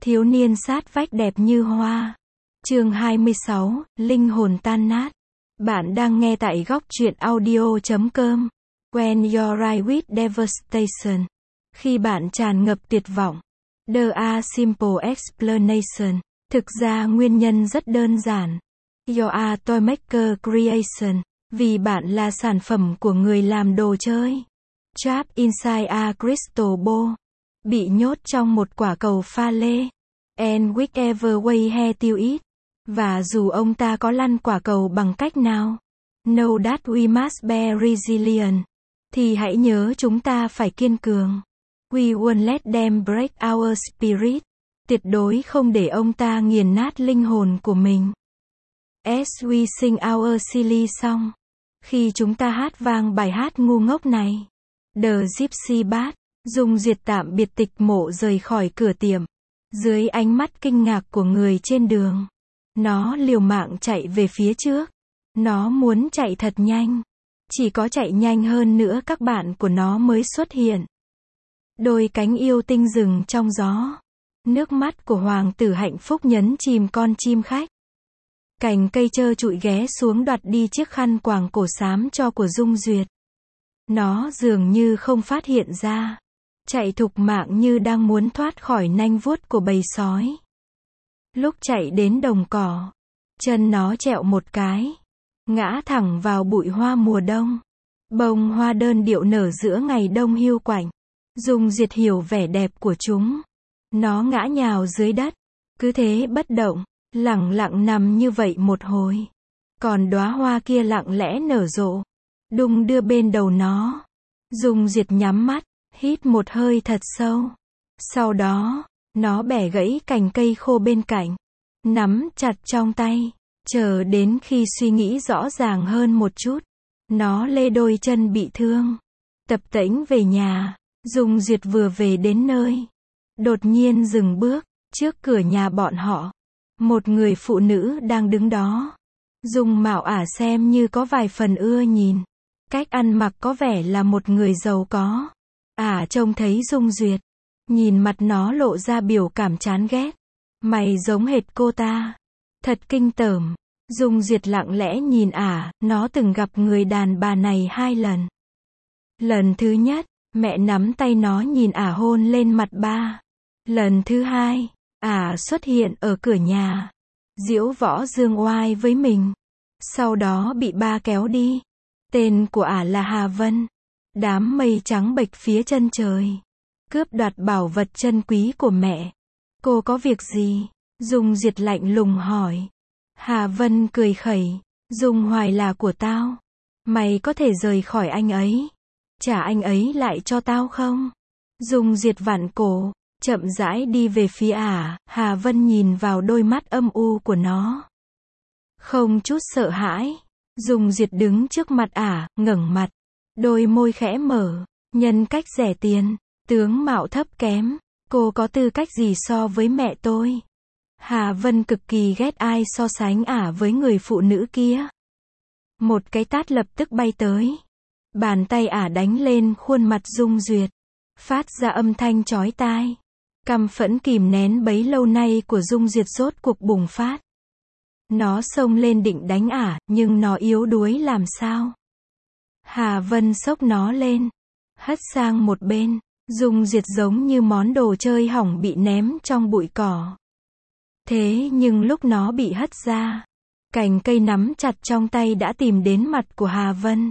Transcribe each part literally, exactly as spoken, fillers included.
Thiếu niên sát vách đẹp như hoa. Chương hai mươi sáu, linh hồn tan nát. Bạn đang nghe tại góc truyện audio chấm com. When you're right with devastation. Khi bạn tràn ngập tuyệt vọng. The a simple explanation. Thực ra nguyên nhân rất đơn giản. You're a toy maker creation. Vì bạn là sản phẩm của người làm đồ chơi. Trapped inside a crystal ball. Bị nhốt trong một quả cầu pha lê. And whichever way he tiêu it. Và dù ông ta có lăn quả cầu bằng cách nào. Know that we must be resilient. Thì hãy nhớ chúng ta phải kiên cường. We won't let them break our spirit. Tuyệt đối không để ông ta nghiền nát linh hồn của mình. As we sing our silly song. Khi chúng ta hát vang bài hát ngu ngốc này. The Gypsy Bat. Dung Duyệt tạm biệt tịch mộ rời khỏi cửa tiệm. Dưới ánh mắt kinh ngạc của người trên đường. Nó liều mạng chạy về phía trước. Nó muốn chạy thật nhanh. Chỉ có chạy nhanh hơn nữa các bạn của nó mới xuất hiện. Đôi cánh yêu tinh rừng trong gió. Nước mắt của hoàng tử hạnh phúc nhấn chìm con chim khách. Cành cây trơ trụi ghé xuống đoạt đi chiếc khăn quàng cổ xám cho của Dung Duyệt. Nó dường như không phát hiện ra. Chạy thục mạng như đang muốn thoát khỏi nanh vuốt của bầy sói. Lúc chạy đến đồng cỏ, chân nó trẹo một cái, ngã thẳng vào bụi hoa mùa đông. Bông hoa đơn điệu nở giữa ngày đông hiu quạnh. Dung Duyệt hiểu vẻ đẹp của chúng. Nó ngã nhào dưới đất, cứ thế bất động, lẳng lặng nằm như vậy một hồi. Còn đóa hoa kia lặng lẽ nở rộ, đung đưa bên đầu nó. Dung Duyệt nhắm mắt, hít một hơi thật sâu. Sau đó, nó bẻ gãy cành cây khô bên cạnh, nắm chặt trong tay, chờ đến khi suy nghĩ rõ ràng hơn một chút. Nó lê đôi chân bị thương, tập tễnh về nhà. Dung Duyệt vừa về đến nơi, đột nhiên dừng bước, trước cửa nhà bọn họ. Một người phụ nữ đang đứng đó. Dung mạo ả xem như có vài phần ưa nhìn. Cách ăn mặc có vẻ là một người giàu có. Ả trông thấy Dung Duyệt, nhìn mặt nó lộ ra biểu cảm chán ghét. Mày giống hệt cô ta. Thật kinh tởm. Dung Duyệt lặng lẽ nhìn ả, nó từng gặp người đàn bà này hai lần. Lần thứ nhất, mẹ nắm tay nó nhìn ả hôn lên mặt ba. Lần thứ hai, ả xuất hiện ở cửa nhà, diễu võ dương oai với mình. Sau đó bị ba kéo đi. Tên của ả là Hà Vân. Đám mây trắng bệch phía chân trời. Cướp đoạt bảo vật chân quý của mẹ. Cô có việc gì? Dung Duyệt lạnh lùng hỏi. Hà Vân cười khẩy. Dung Hoài là của tao. Mày có thể rời khỏi anh ấy. Trả anh ấy lại cho tao không? Dung Duyệt vặn cổ, chậm rãi đi về phía ả. Hà Vân nhìn vào đôi mắt âm u của nó. Không chút sợ hãi. Dung Duyệt đứng trước mặt ả, ngẩng mặt. Đôi môi khẽ mở. Nhân cách rẻ tiền, tướng mạo thấp kém. Cô có tư cách gì so với mẹ tôi? Hà Vân cực kỳ ghét ai so sánh ả với người phụ nữ kia. Một cái tát lập tức bay tới. Bàn tay ả đánh lên khuôn mặt Dung Duyệt. Phát ra âm thanh chói tai. Căm phẫn kìm nén bấy lâu nay của Dung Duyệt rốt cuộc bùng phát. Nó xông lên định đánh ả, nhưng nó yếu đuối làm sao? Hà Vân xốc nó lên, hất sang một bên. Dung Duyệt giống như món đồ chơi hỏng bị ném trong bụi cỏ. Thế nhưng lúc nó bị hất ra, cành cây nắm chặt trong tay đã tìm đến mặt của Hà Vân.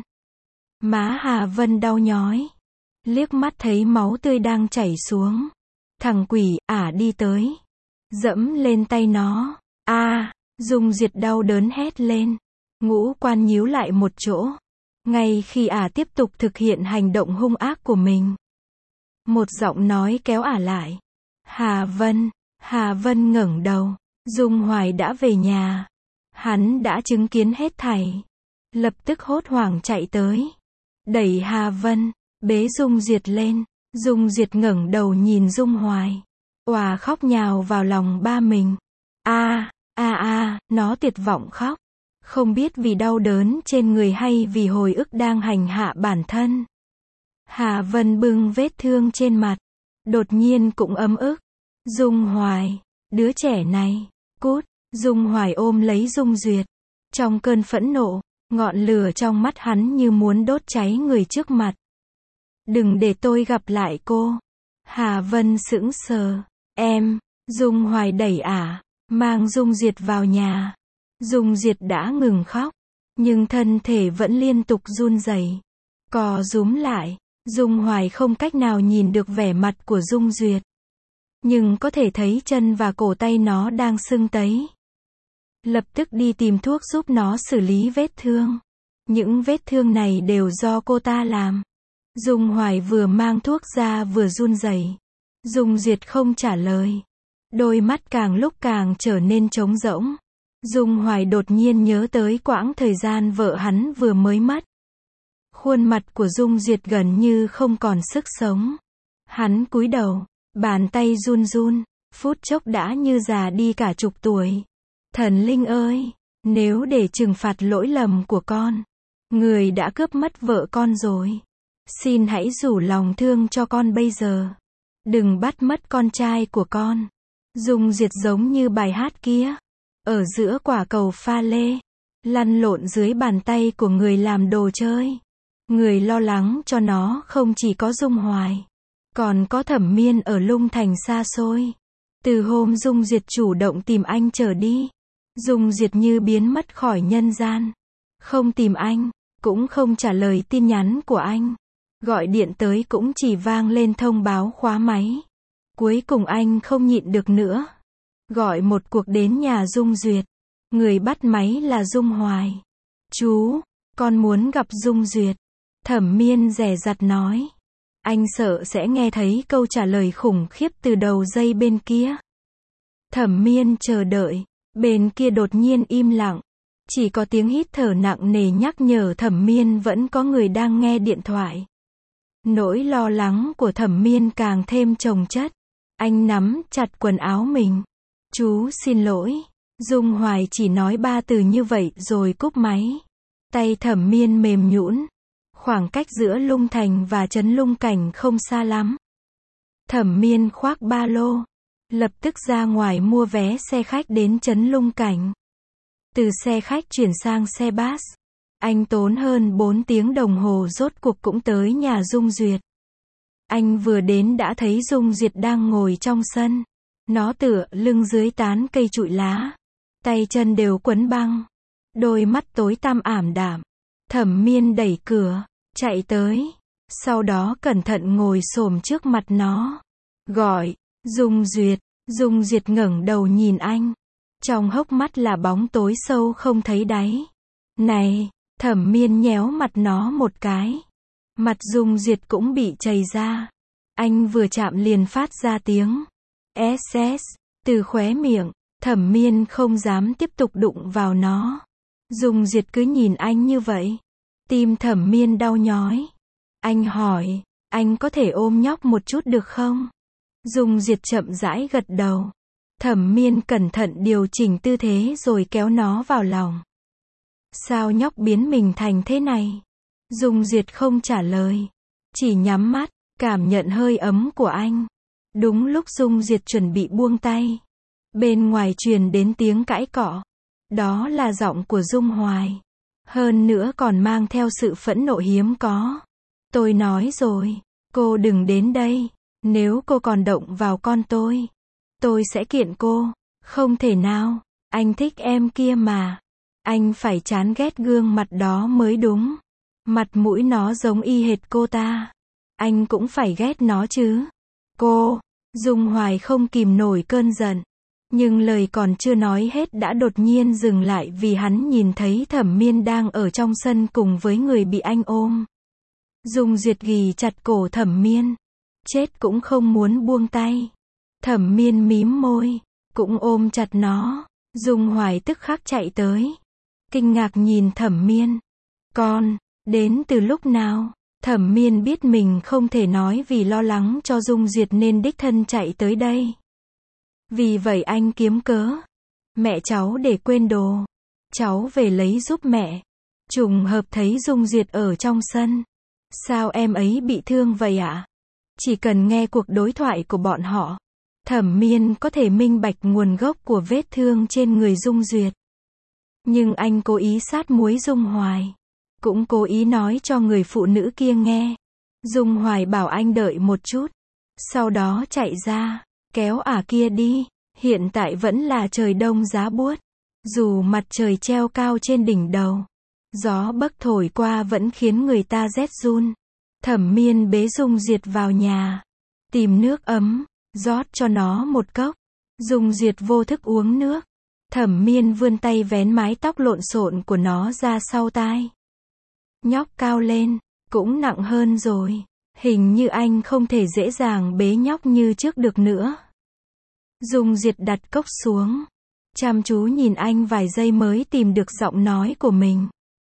Má Hà Vân đau nhói. Liếc mắt thấy máu tươi đang chảy xuống. Thằng quỷ, ả đi tới. Dẫm lên tay nó. A, à, Dung Duyệt đau đớn hét lên. Ngũ quan nhíu lại một chỗ. Ngay khi ả tiếp tục thực hiện hành động hung ác của mình. Một giọng nói kéo ả lại. Hà Vân. Hà Vân ngẩng đầu. Dung Hoài đã về nhà. Hắn đã chứng kiến hết thảy. Lập tức hốt hoảng chạy tới. Đẩy Hà Vân, bế Dung Duyệt lên. Dung Duyệt ngẩng đầu nhìn Dung Hoài. Òa khóc nhào vào lòng ba mình. A, a a, nó tuyệt vọng khóc. Không biết vì đau đớn trên người hay vì hồi ức đang hành hạ bản thân. Hà Vân bưng vết thương trên mặt. Đột nhiên cũng ấm ức. Dung Hoài, đứa trẻ này, cút. Dung Hoài ôm lấy Dung Duyệt. Trong cơn phẫn nộ, ngọn lửa trong mắt hắn như muốn đốt cháy người trước mặt. Đừng để tôi gặp lại cô. Hà Vân sững sờ. Em, Dung Hoài đẩy ả, mang Dung Duyệt vào nhà. Dung Duyệt đã ngừng khóc, nhưng thân thể vẫn liên tục run rẩy, co rúm lại. Dung Hoài không cách nào nhìn được vẻ mặt của Dung Duyệt, nhưng có thể thấy chân và cổ tay nó đang sưng tấy. Lập tức đi tìm thuốc giúp nó xử lý vết thương. Những vết thương này đều do cô ta làm. Dung Hoài vừa mang thuốc ra vừa run rẩy. Dung Duyệt không trả lời. Đôi mắt càng lúc càng trở nên trống rỗng. Dung Hoài đột nhiên nhớ tới quãng thời gian vợ hắn vừa mới mất. Khuôn mặt của Dung Duyệt gần như không còn sức sống. Hắn cúi đầu, bàn tay run run, phút chốc đã như già đi cả chục tuổi. Thần linh ơi, nếu để trừng phạt lỗi lầm của con, người đã cướp mất vợ con rồi. Xin hãy rủ lòng thương cho con bây giờ. Đừng bắt mất con trai của con. Dung Duyệt giống như bài hát kia. Ở giữa quả cầu pha lê, lăn lộn dưới bàn tay của người làm đồ chơi. Người lo lắng cho nó không chỉ có Dung Hoài, còn có Thẩm Miên ở Lung Thành xa xôi. Từ hôm Dung Duyệt chủ động tìm anh trở đi, Dung Duyệt như biến mất khỏi nhân gian. Không tìm anh, cũng không trả lời tin nhắn của anh. Gọi điện tới cũng chỉ vang lên thông báo khóa máy. Cuối cùng anh không nhịn được nữa. Gọi một cuộc đến nhà Dung Duyệt. Người bắt máy là Dung Hoài. Chú, con muốn gặp Dung Duyệt. Thẩm Miên dè dặt nói. Anh sợ sẽ nghe thấy câu trả lời khủng khiếp từ đầu dây bên kia. Thẩm Miên chờ đợi. Bên kia đột nhiên im lặng. Chỉ có tiếng hít thở nặng nề nhắc nhở Thẩm Miên vẫn có người đang nghe điện thoại. Nỗi lo lắng của Thẩm Miên càng thêm chồng chất. Anh nắm chặt quần áo mình. Chú xin lỗi. Dung Hoài chỉ nói ba từ như vậy rồi cúp máy. Tay Thẩm Miên mềm nhũn. Khoảng cách giữa Lung Thành và trấn Lung Cảnh không xa lắm. Thẩm Miên khoác ba lô, lập tức ra ngoài mua vé xe khách đến trấn Lung Cảnh. Từ xe khách chuyển sang xe bus, anh tốn hơn bốn tiếng đồng hồ rốt cuộc cũng tới nhà Dung Duyệt. Anh vừa đến đã thấy Dung Duyệt đang ngồi trong sân. Nó tựa lưng dưới tán cây trụi lá, tay chân đều quấn băng, đôi mắt tối tăm ảm đạm. Thẩm Miên đẩy cửa, chạy tới, sau đó cẩn thận ngồi xổm trước mặt nó, gọi, Dung Duyệt. Dung Duyệt ngẩng đầu nhìn anh, trong hốc mắt là bóng tối sâu không thấy đáy. Này, Thẩm Miên nhéo mặt nó một cái. Mặt Dung Duyệt cũng bị chày ra. Anh vừa chạm liền phát ra tiếng ét ét từ khóe miệng. Thẩm Miên không dám tiếp tục đụng vào nó. Dung Duyệt cứ nhìn anh như vậy. Tim Thẩm Miên đau nhói. Anh hỏi, anh có thể ôm nhóc một chút được không? Dung Duyệt chậm rãi gật đầu. Thẩm Miên cẩn thận điều chỉnh tư thế rồi kéo nó vào lòng. Sao nhóc biến mình thành thế này? Dung Duyệt không trả lời, chỉ nhắm mắt, cảm nhận hơi ấm của anh. Đúng lúc Dung Duyệt chuẩn bị buông tay, bên ngoài truyền đến tiếng cãi cọ. Đó là giọng của Dung Hoài. Hơn nữa còn mang theo sự phẫn nộ hiếm có. Tôi nói rồi, cô đừng đến đây. Nếu cô còn động vào con tôi, tôi sẽ kiện cô. Không thể nào, anh thích em kia mà. Anh phải chán ghét gương mặt đó mới đúng. Mặt mũi nó giống y hệt cô ta. Anh cũng phải ghét nó chứ. Cô, Dung Hoài không kìm nổi cơn giận. Nhưng lời còn chưa nói hết đã đột nhiên dừng lại vì hắn nhìn thấy Thẩm Miên đang ở trong sân cùng với người bị anh ôm. Dung Duyệt ghì chặt cổ Thẩm Miên. Chết cũng không muốn buông tay. Thẩm Miên mím môi, cũng ôm chặt nó. Dung Hoài tức khắc chạy tới. Kinh ngạc nhìn Thẩm Miên. Con, đến từ lúc nào? Thẩm Miên biết mình không thể nói vì lo lắng cho Dung Duyệt nên đích thân chạy tới đây. Vì vậy anh kiếm cớ. Mẹ cháu để quên đồ. Cháu về lấy giúp mẹ. Trùng hợp thấy Dung Duyệt ở trong sân. Sao em ấy bị thương vậy ạ? À? Chỉ cần nghe cuộc đối thoại của bọn họ, Thẩm Miên có thể minh bạch nguồn gốc của vết thương trên người Dung Duyệt. Nhưng anh cố ý sát muối Dung Hoài. Cũng cố ý nói cho người phụ nữ kia nghe. Dung Hoài bảo anh đợi một chút. Sau đó chạy ra, kéo ả kia đi. Hiện tại vẫn là trời đông giá buốt. Dù mặt trời treo cao trên đỉnh đầu, gió bấc thổi qua vẫn khiến người ta rét run. Thẩm Miên bế Dung Duyệt vào nhà, tìm nước ấm, rót cho nó một cốc. Dung Duyệt vô thức uống nước. Thẩm Miên vươn tay vén mái tóc lộn xộn của nó ra sau tai. Nhóc cao lên, cũng nặng hơn rồi. Hình như anh không thể dễ dàng bế nhóc như trước được nữa. Dung Duyệt đặt cốc xuống, chăm chú nhìn anh vài giây mới tìm được giọng nói của mình.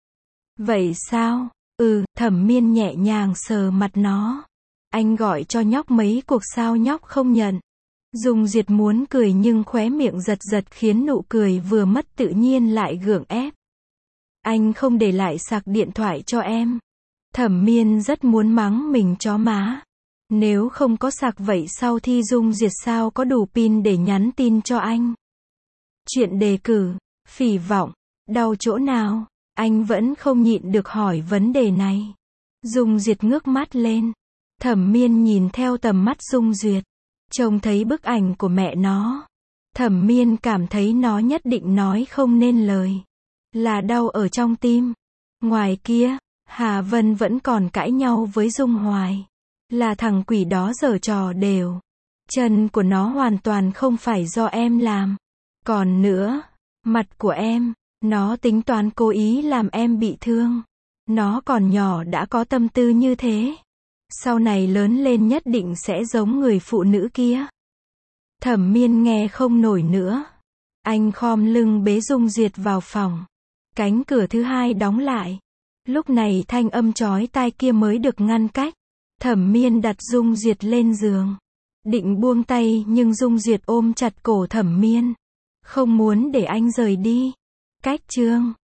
Vậy sao? Ừ, Thẩm Miên nhẹ nhàng sờ mặt nó. Anh gọi cho nhóc mấy cuộc sao nhóc không nhận. Dung Duyệt muốn cười nhưng khóe miệng giật giật khiến nụ cười vừa mất tự nhiên lại gượng ép. Anh không để lại sạc điện thoại cho em. Thẩm Miên rất muốn mắng mình chó má. Nếu không có sạc vậy sau thi Dung Duyệt sao có đủ pin để nhắn tin cho anh. Chuyện đề cử, phỉ vọng, đau chỗ nào? Anh vẫn không nhịn được hỏi vấn đề này. Dung Duyệt ngước mắt lên. Thẩm Miên nhìn theo tầm mắt Dung Duyệt, trông thấy bức ảnh của mẹ nó. Thẩm Miên cảm thấy nó nhất định nói không nên lời. Là đau ở trong tim. Ngoài kia, Hà Vân vẫn còn cãi nhau với Dung Hoài. Là thằng quỷ đó giở trò đều. Chân của nó hoàn toàn không phải do em làm. Còn nữa, mặt của em, nó tính toán cố ý làm em bị thương. Nó còn nhỏ đã có tâm tư như thế. Sau này lớn lên nhất định sẽ giống người phụ nữ kia. Thẩm Miên nghe không nổi nữa. Anh khom lưng bế Dung Duyệt vào phòng. Cánh cửa thứ hai đóng lại. Lúc này thanh âm chói tai kia mới được ngăn cách. Thẩm Miên đặt Dung Duyệt lên giường. Định buông tay nhưng Dung Duyệt ôm chặt cổ Thẩm Miên. Không muốn để anh rời đi. Cách chương